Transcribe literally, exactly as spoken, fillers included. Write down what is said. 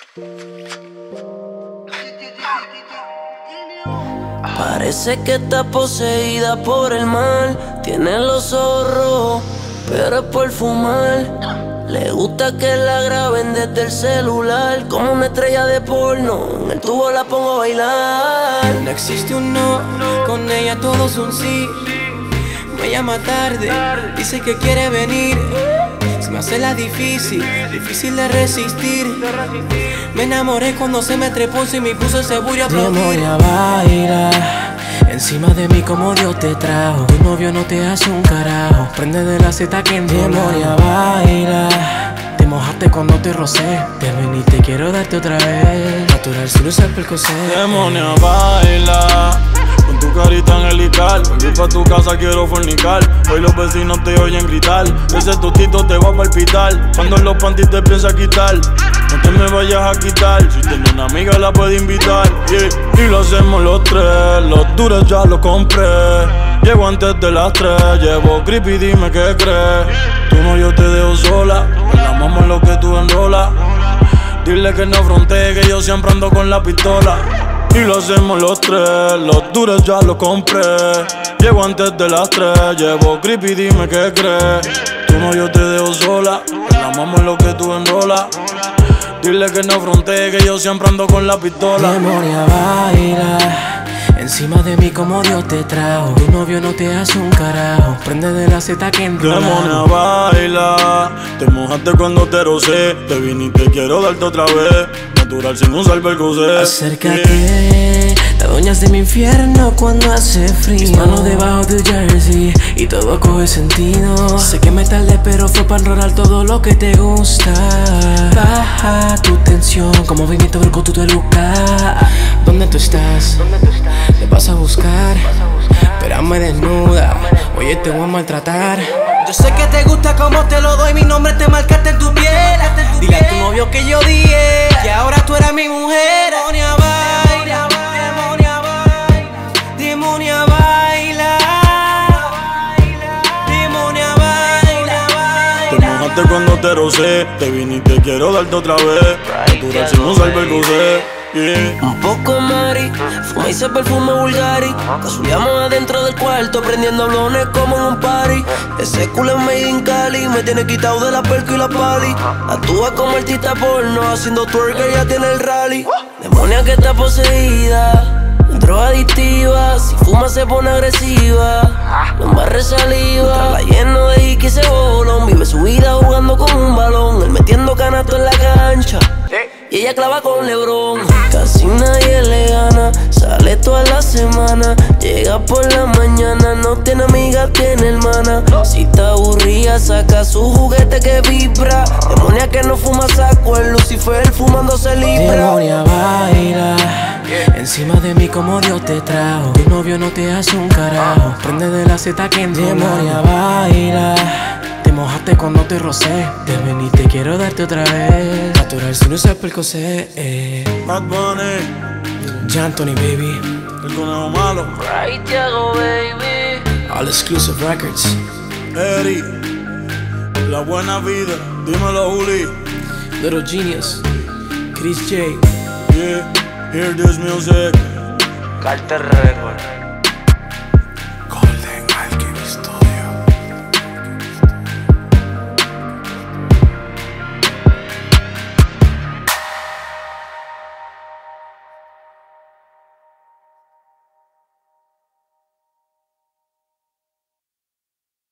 Parece que está poseída por el mal. Tiene los ojos rojos, pero es por fumar. Le gusta que la graben desde el celular, como una estrella de porno. En el tubo la pongo a bailar. No existe un no, con ella todo es un sí. Me llama tarde, dice que quiere venir. Se me hace la difícil, difícil de resistir. Me enamoré cuando se me trepó y me puso ese bullo a aplaudir. Demonia baila encima de mí como Dios te trajo. Tu novio no te hace un carajo. Prende de la seta que en Demonia baila. Te mojaste cuando te rocé. Te ven y te quiero darte otra vez. Natural si no es el percocé. Demonia baila con tu carita angelical. Volví pa' tu casa, quiero fornicar. Hoy los vecinos te oyen gritar. Ese tostito te va a palpitar cuando en los panties te piensa quitar. No te me vayas a quitar. Si tienes una amiga la puedes invitar, yeah. Y lo hacemos los tres. Los duros ya los compré. Llego antes de las tres. Llevo creepy, dime qué crees. Tú no, yo te dejo sola. La mamá en lo que tú enrolas. Dile que no frontee, que yo siempre ando con la pistola. Y lo hacemos los tres, los duros ya los compré. Llego antes de las tres, llevo creepy, dime qué crees. Tú no, yo te dejo sola, la mamo en lo que tú enrolas. Dile que no frontee, que yo siempre ando con la pistola. Demonia baila encima de mí como Dios te trajo. Tu novio no te hace un carajo. Prende de la seta que en Demonia baila, te mojaste cuando te rocé. Te vine y te quiero darte otra vez. Natural sin usar percocé. Acércate, la doña es de mi infierno cuando hace frío. Mis manos debajo de jersey y todo coge sentido. Sé que me tardé pero fue para enrolar todo lo que te gusta. Baja tu tensión, como movimiento vergo tú te lucas. ¿Dónde tú estás? Te vas a buscar, espérame desnuda. Oye, te voy a maltratar. Yo sé que te gusta como te lo doy. Mi nombre te marcaste en tu piel. Dile a tu novio que yo dije que ahora tú eras mi mujer. Demonia baila, demonia baila, demonia baila, demonia baila. Te mojaste cuando te rocé. Te vine y te quiero darte otra vez. Natural sin usar percocé. Yeah. Un poco Mari, fuma y se perfume Bulgari. Casuleamos adentro del cuarto, prendiendo blones como en un party. Ese culo es made in Cali, me tiene quitado de la perca y la pali. Actúa como artista porno, haciendo twerk, ella tiene el rally. Demonia que está poseída, droga adictiva. Si fuma se pone agresiva, no embarre saliva. Tras la lleno de Iki ese bolón. Vive su vida jugando con un balón, él metiendo canasto en la cancha y ella clava con LeBron. Casi nadie le gana, sale toda la semana. Llega por la mañana, no tiene amiga, tiene hermana. Si está aburrida, saca su juguete que vibra. Demonia que no fuma, saco el Lucifer fumándose libra. Demonia baila encima de mí como Dios te trajo. Tu novio no te hace un carajo. Prende de la seta que en Demonia baila. Te mojaste cuando te rocé. Te ven y te quiero darte otra vez. Natural si no es percocé. eh. Bad Bunny, Jantony baby, el conejo malo. Right, Thiago, baby. All Exclusive Records. Eri, la buena vida. Dímelo, Juli. Little Genius, Chris J. Yeah, hear this music. Carter Record.